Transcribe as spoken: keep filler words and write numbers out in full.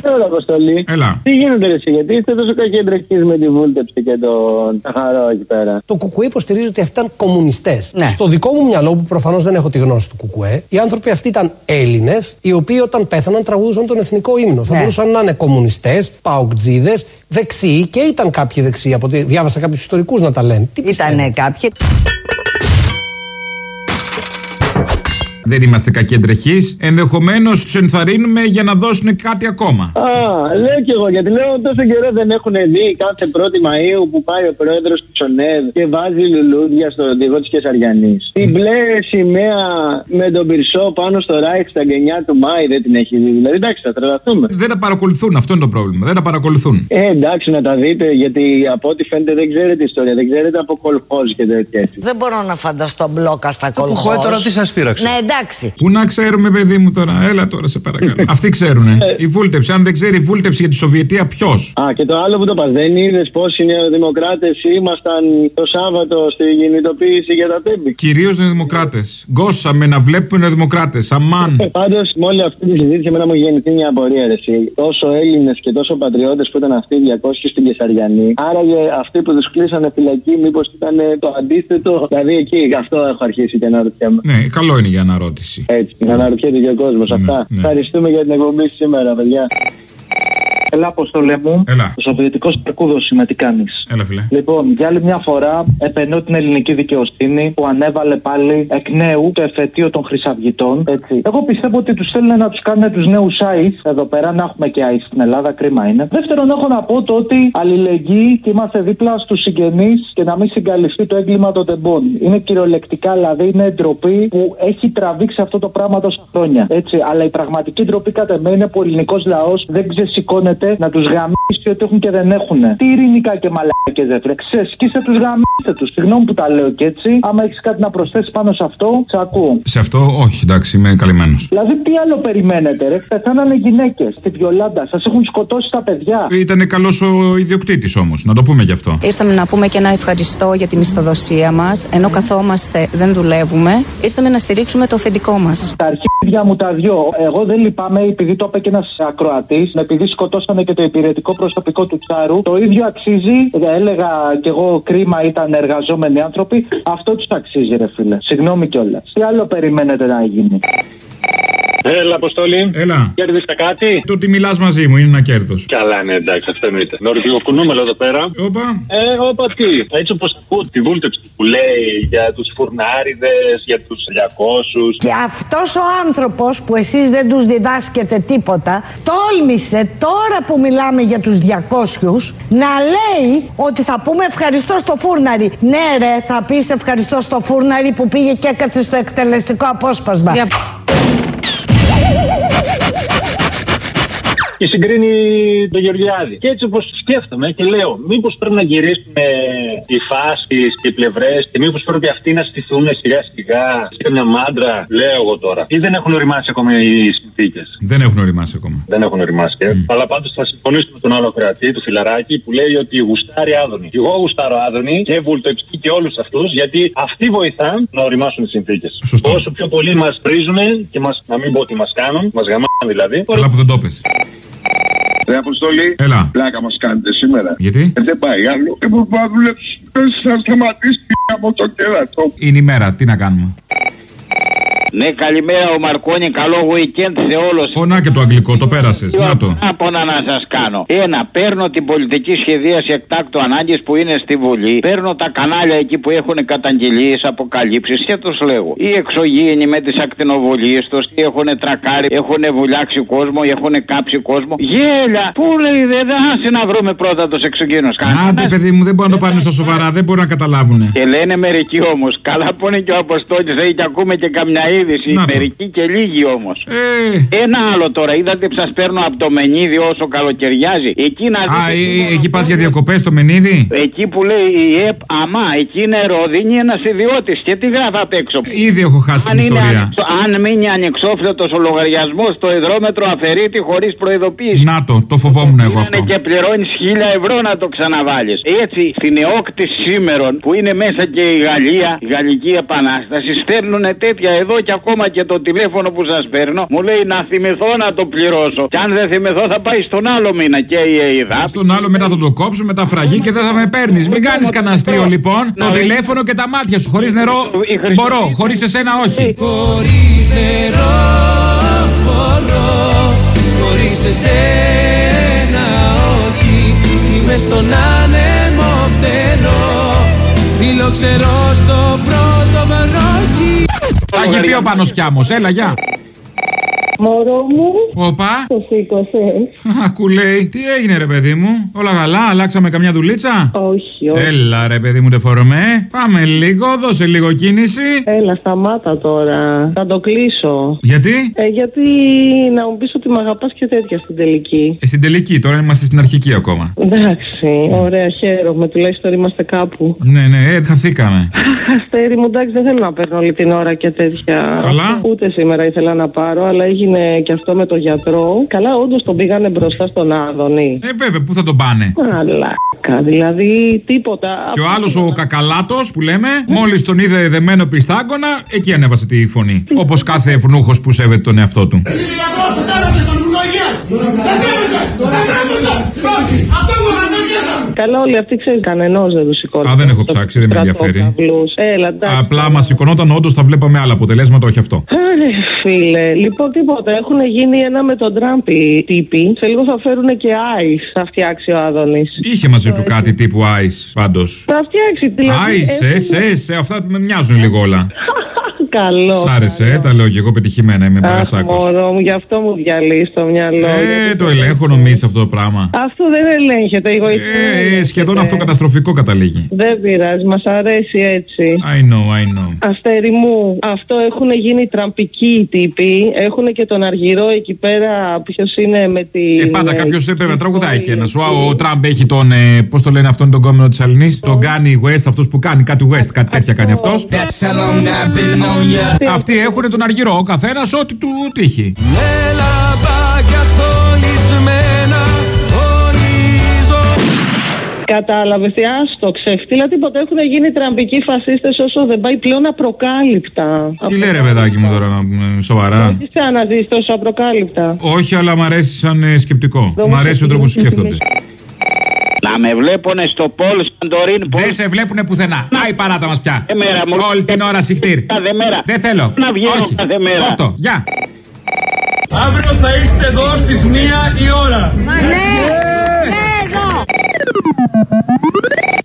Έλα, Αποστολή. Έλα. Τι γίνεται εσύ, γιατί είστε τόσο κακεντρεχείς με τη βούλτεψη και τον Ταχαρό εκεί πέρα. Το Κουκουέ υποστηρίζει ότι αυτοί ήταν κομμουνιστές. Ναι. Στο δικό μου μυαλό, που προφανώς δεν έχω τη γνώση του Κουκουέ, οι άνθρωποι αυτοί ήταν Έλληνες, οι οποίοι όταν πέθαναν τραγουδούσαν τον εθνικό ύμνο. Θα Ναι. μπορούσαν να είναι κομμουνιστές, παοκτζίδες, δεξιοί και ήταν κάποιοι δεξιοί. Από ότι διάβασα κάποιους ιστορικούς να τα λένε. Τι Ήτανε κάποιοι. Δεν είμαστε κακεντρεχείς. Ενδεχομένως τους ενθαρρύνουμε για να δώσουν κάτι ακόμα. Α, λέω κι εγώ, γιατί λέω τόσο καιρό δεν έχουν δει κάθε πρώτη Μαΐου που πάει ο πρόεδρος του Τσονέδ και βάζει λουλούδια στο οδηγό της Κεσαριανής. Την μπλε σημαία με τον πυρσό πάνω στο Ράιχ στα γενιά του Μάη δεν την έχει δει. Δηλαδή, εντάξει, θα τρελαθούμε. Δεν τα παρακολουθούν, αυτό είναι το πρόβλημα. Δεν τα παρακολουθούν. Ε, εντάξει, να τα δείτε, γιατί από ό,τι φαίνεται δεν ξέρετε ιστορία, δεν ξέρετε από κολχόζ και τέτοια έτσι. Δεν μπορώ να φανταστώ μπλόκα στα Το κολχόζ. Κουκουέ τώρα τι σας πείραξε. Ναι, εντάξει. Πού να ξέρουμε, παιδί μου τώρα, έλα τώρα σε παρακαλώ. Αυτοί ξέρουνε. Η βούλτεψη, αν δεν ξέρει η βούλτεψη για τη Σοβιετία, ποιος. Α, και το άλλο που το πας, δεν είδες πώς οι νεοδημοκράτες ήμασταν το Σάββατο στη κινητοποίηση για τα τέμπη. Κυρίως νεοδημοκράτες. Γκώσαμε να βλέπουμε νεοδημοκράτες. Αμάν. Πάντως, με όλη αυτή τη συζήτηση, εμένα μου γεννηθεί μια απορία. Ρε, εσύ. Τόσο Έλληνες και τόσο πατριώτες που ήταν αυτοί διακόσιοι στην Κεσαριανή. Άραγε αυτοί που τους κλείσανε φυλακή, μήπως ήταν το αντίθετο. Δηλαδή, εκεί αυτό έχω αρχίσει και αναρωτιέμαι. Ναι, καλό είναι για αναρώτηση. Έτσι, να αναρωτιέται και ο κόσμος. Ναι, Αυτά. ναι. Ευχαριστούμε για την εκπομπή σήμερα, παιδιά. Έλα, Αποστολέ μου. Έλα. Το Σοβιετικό Σπαρκούδος είμαι, τι κάνεις. Έλα, φίλε. Λοιπόν, για άλλη μια φορά επενώ την ελληνική δικαιοσύνη που ανέβαλε πάλι εκ νέου το εφετείο των Χρυσαυγητών. Έτσι. Εγώ πιστεύω ότι τους θέλουν να τους κάνουν τους νέους ΆΙΣ εδώ πέρα, να έχουμε και ΆΙΣ στην Ελλάδα, κρίμα είναι. Δεύτερον, έχω να πω το ότι αλληλεγγύη και είμαστε δίπλα στους συγγενείς και να μην συγκαλυφθεί το έγκλημα των τεμπών. Είναι κυριολεκτικά, δηλαδή είναι ντροπή που έχει τραβήξει αυτό το πράγμα τόσα χρόνια. Έτσι. Αλλά η πραγματική ντροπή κατά εμένα είναι που ο ελληνικός λαός δεν ξεσηκώνεται να τους γαμίσει ότι έχουν και δεν έχουν. Τι ειρηνικά και μαλάκες δεν φρε. Ξεσκίστε τους, γαμίστε τους. Συγγνώμη που τα λέω και έτσι. Άμα έχεις κάτι να προσθέσεις πάνω σε αυτό, σε ακούω. Σε αυτό, όχι, εντάξει, είμαι καλυμμένος. Δηλαδή, τι άλλο περιμένετε, ρε. Πεθάνανε γυναίκες στη Βιολάντα. Σας έχουν σκοτώσει τα παιδιά. Ήταν καλός ο ιδιοκτήτης όμως, να το πούμε γι' αυτό. Ήρθαμε να πούμε και ένα ευχαριστώ για τη μισθοδοσία μας. Ενώ καθόμαστε, δεν δουλεύουμε. Ήρθαμε να στηρίξουμε το αφεντικό μας. Τα αρχίδια μου τα δυο. Εγώ δεν λυπάμαι επειδή το είπε και ένας ακροατής. Επειδή σκοτώσανε και το υπηρετικό προσωπικό του Τσάρου. Το ίδιο αξίζει. Έλεγα κι εγώ, κρίμα ήταν εργαζόμενοι άνθρωποι. Αυτό τους αξίζει, ρε φίλε. Συγγνώμη κιόλας. Τι άλλο περιμένετε να γίνει. Έλα, Αποστόλη. Έλα. Κέρδισε κάτι. Το ότι μιλάς μαζί μου είναι ένα κέρδος. Καλά, ναι, εντάξει, αυτό εννοείται. Νορβηγοκουνούμελο εδώ πέρα. Όπα. Ε, όπα τι. Έτσι όπως ακούω τη βούλτεψη που λέει για τους φουρνάριδες, για τους διακόσιους. Και αυτός ο άνθρωπος που εσείς δεν τους διδάσκετε τίποτα, τόλμησε τώρα που μιλάμε για τους διακόσιους να λέει ότι θα πούμε ευχαριστώ στο φούρναρι. Ναι, ρε, θα πεις ευχαριστώ στο φούρναρι που πήγε και έκατσε στο εκτελεστικό απόσπασμα. Για... Και συγκρίνει τον Γεωργιάδη. Και έτσι όπως σκέφτομαι και λέω, μήπως πρέπει να γυρίσουν οι φάσεις και οι πλευρές και μήπως πρέπει αυτοί να στηθούν σιγά σιγά σε μια μάντρα, λέω εγώ τώρα. Ή δεν έχουν οριμάσει ακόμα οι συνθήκες. Δεν έχουν οριμάσει ακόμα. Δεν έχουν οριμάσει. Mm. Αλλά πάντως θα συμφωνήσω με τον άλλο κρατή, του Φιλαράκη, που λέει ότι γουστάρει Άδωνη. Και εγώ γουστάρω Άδωνη και Βουλτοεψκή και όλους αυτούς, γιατί αυτοί βοηθάν να οριμάσουν οι συνθήκες. Σωστό. Όσο πιο πολύ μας πρίζουν και μας, να μην πω ότι μας κάνουν, μας γαμάνε δηλαδή. Καλά που δεν το πες. Ρε Αποστολή, έλα. Πλάκα μας κάνετε σήμερα. Γιατί? Ε, δεν πάει άλλο. Ε, μπορεί να δουλέψει. Θα σταματήσει από το κέρατο. Είναι η μέρα, τι να κάνουμε. Ναι, καλημέρα ο Μαρκόνι, καλό weekend σε όλους. Ω, να και το αγγλικό, το πέρασες. Να το. Άπονα να σας κάνω. Ένα, παίρνω την πολιτική σχεδίαση εκτάκτου ανάγκης που είναι στη Βουλή. Παίρνω τα κανάλια εκεί που έχουν καταγγελίες, αποκαλύψεις και τους λέγω. Οι εξωγήινοι με τις ακτινοβολίες τους, τι έχουν τρακάρει, έχουν βουλιάξει κόσμο, έχουν κάψει κόσμο. Γέλια! Πού λέει, δεν άσε να βρούμε πρώτα τους εξωγήινους. Άντε, παιδί μου, δεν μπορούν να το πάρουν στα σοβαρά, δεν μπορούν να καταλάβουν. Και λένε μερικοί όμως. Καλά που είναι και ο Αποστόλης, έχει και ακούμε και καμιά είδηση. Μερικοί και λίγοι όμως. Ε. Ένα άλλο τώρα, είδατε που σας παίρνω από το Μενίδη όσο καλοκαιριάζει. Εκεί να Α, ε, εκεί πας για διακοπές το Μενίδη. Εκεί που λέει η ΕΠ, αμά, εκεί είναι ρόδινη ένας ιδιώτης. Και τι γράφει απ' έξω. Ήδη έχω χάσει την ιστορία. Ανεξο... Αν μείνει ανεξόφλητος ο λογαριασμός στο υδρόμετρο, αφαιρείται χωρίς προειδοποίηση. Να το, το φοβόμουν εγώ αυτό. Και πληρώνεις χίλια ευρώ να το ξαναβάλεις. Έτσι, στην ΕΟΚ της σήμερον που είναι μέσα και η Γαλλία, η Γαλλική Επανάσταση, στέλνουν τέτοια εδώ και ακόμα και το τηλέφωνο που σας παίρνω. Μου λέει να θυμηθώ να το πληρώσω. Και αν δεν θυμηθώ θα πάει στον άλλο μήνα και η ΕΙΔΑ. Στον άλλο μετά θα το κόψω με τα φραγή και δεν θα με παίρνεις. Μην κάνεις κανένα αστείο λοιπόν. Το τηλέφωνο και τα μάτια σου. Χωρίς νερό μπορώ, χωρίς εσένα όχι. Χωρίς νερό μπορώ, χωρίς εσένα όχι. Είμαι στον άνεμο φτερό, φιλοξερώ στο πρώτο βροχή. Τα έχει πει ο Πάνος Κιάμος, έλα γεια. Μωρό μου. Όπα. Το σήκωσες. Ακού λέει. Τι έγινε ρε παιδί μου. Όλα καλά, αλλάξαμε καμιά δουλίτσα. Όχι, όχι. Έλα ρε παιδί μου τεφορμέ. Πάμε λίγο, δώσε λίγο κίνηση. Έλα, σταμάτα τώρα. Θα το κλείσω. Γιατί? Ε, γιατί να μου πεις ότι με αγαπάς και τέτοια στην τελική. Ε, στην τελική, τώρα είμαστε στην αρχική ακόμα. Εντάξει, ωραία, χαίρομαι. Τουλάχιστον είμαστε κάπου. Ναι, ναι, ε, χαθήκαμε. Αστέρι μου, εντάξει, δεν θέλω να παίρνω όλη την ώρα και τέτοια. Καλά. Ούτε σήμερα ήθελα να πάρω, αλλά έγινε και αυτό με το γιατρό. Καλά, όντως τον πήγανε μπροστά στον Άδωνη. Ε, βέβαια, πού θα τον πάνε. Αλάκα, δηλαδή τίποτα. Και ο άλλος ο Κακαλάτος που λέμε, μόλις τον είδε δεμένο πιστάγκωνα, εκεί ανέβασε τη φωνή. Όπως κάθε ευνούχος που σέβεται τον εαυτό του. Εσύ γιατρός, σε τέλωσε τον Υπουργό Υγείας. Σε τέλωσε, σε τέλωσε. Αυτό μου αναγκάσαμε. Καλά, όλοι αυτοί ξέρουν, κανενός δεν του σηκώνει. Α, δεν έχω ψάξει, δεν με ενδιαφέρει. Έλα, εντάξει. Απλά μα σηκωνόταν, όντως θα βλέπαμε άλλα αποτελέσματα, όχι αυτό. Άρε, φίλε. Λοιπόν, τίποτα. Έχουν γίνει ένα με τον Τραμπ οι τύποι. Σε λίγο θα φέρουν και Ice. Θα φτιάξει ο Άδωνης. Είχε μαζί του κάτι τύπου Ice, πάντως. Θα φτιάξει, δηλαδή. Ice, εσ, εσ, αυτά με μοιάζουν λίγο όλα. Καλό. Σ' άρεσε, ε, τα λέω και εγώ πετυχημένα, είμαι μπαγασάκος. Μωρό μου, γι' αυτό μου διαλύει το μυαλό. Ε, το ελέγχω νομίζει αυτό το πράγμα. Αυτό δεν ελέγχεται, εγώ ε, ε, σχεδόν αυτό καταστροφικό καταλήγει. Δεν πειράζει, μας αρέσει έτσι. I know, I know. Αστέρι μου, αυτό έχουν γίνει τραμπικοί οι τύποι. Έχουν και τον Αργυρό εκεί πέρα. Ποιος είναι με τη. Ε, πάντα κάποιο έπρεπε να τραγουδάει και ένα. Ο, ο Τραμπ έχει τον. Ε, Πώς το λένε αυτόν τον κόμενο τη Αλληνή. Τον κάνει West, αυτό που κάνει κάτι West, κάτι τέτοια κάνει αυτό. Αυτοί έχουν τον Αργυρό, ο καθένας ό,τι του τύχει. Με λαμπάκια στολισμένα ορίζω. Κατάλαβε, τι άστο, ξεφτύλα τίποτα. Έχουν γίνει τραμπικοί φασίστες όσο δεν πάει πλέον απροκάλυπτα. Τι λέει ρε παιδάκι μου τώρα, σοβαρά. Τι αναζείς τόσο απροκάλυπτα. Όχι, αλλά μ' αρέσει σαν ε, σκεπτικό. Μ' αρέσει ο τρόπος που σκέφτονται. Να με βλέπουνε στο Πολ Σαντορίν. Δεν σε βλέπουνε πουθενά. Άι παράτα μας πια. Μου... Όλη την ώρα συχτήρ. Κάθε μέρα. Δεν θέλω. Να βγαίνω όχι. Κάθε μέρα. Αυτό. Γεια. Αύριο θα είστε εδώ στις μία η ώρα. Μα ναι. Ναι, εδώ.